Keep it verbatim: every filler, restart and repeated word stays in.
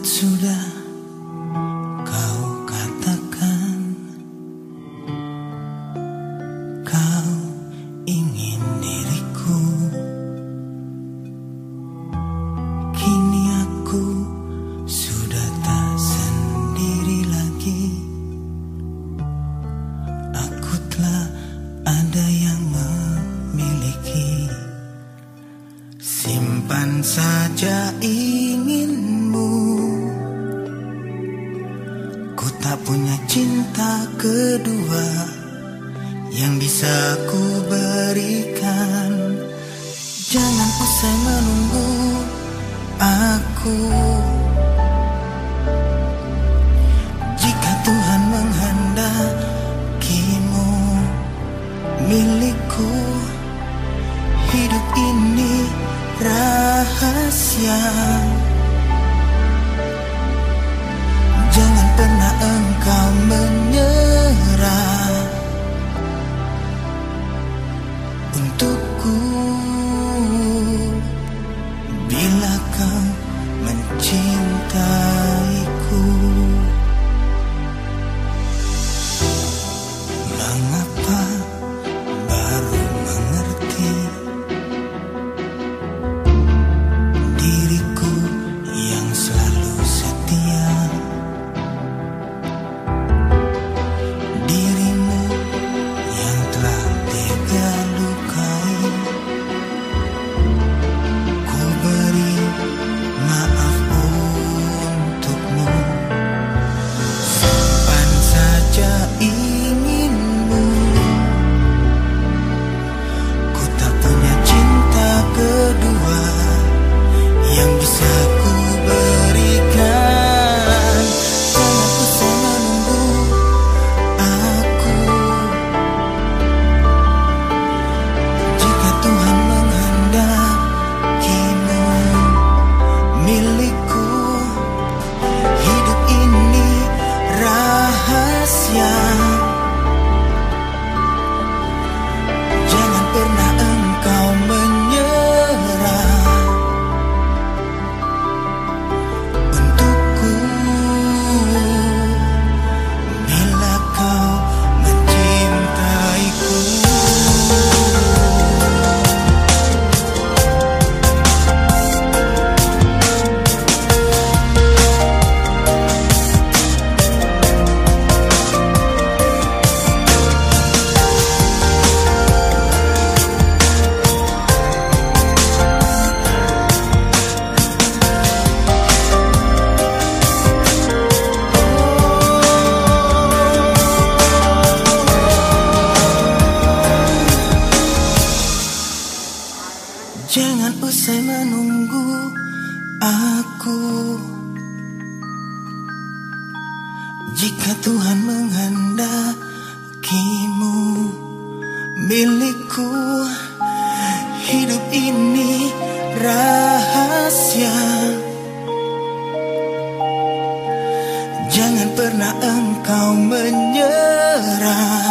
Sudah kau katakan kau ingin diriku, kini aku sudah tak sendiri lagi. Aku telah ada yang memiliki. Simpan saja inginmu, ku tak punya cinta kedua yang bisa ku berikan. Jangan usai menunggu aku, jika Tuhan menghendakimu milikku. Hidup ini rahasia, jangan pernah engkau menyerah untukku. Bila kau mencintaiku, mengapa baru mengerti diriku yang selalu setia, dirimu yang telah tega lukai. Ku beri maaf untukmu. Simpan saja inginmu, ku tak punya cinta kedua yang bisa ku berikan. Jangan usah menunggu aku, jika Tuhan menghendakimu milikku. Hidup ini rahasia, jangan pernah engkau menyerah untukku. Bila kau mencintaiku, jangan usai menunggu aku, jika Tuhan menghendakimu milikku. Hidup ini rahasia, jangan pernah engkau menyerah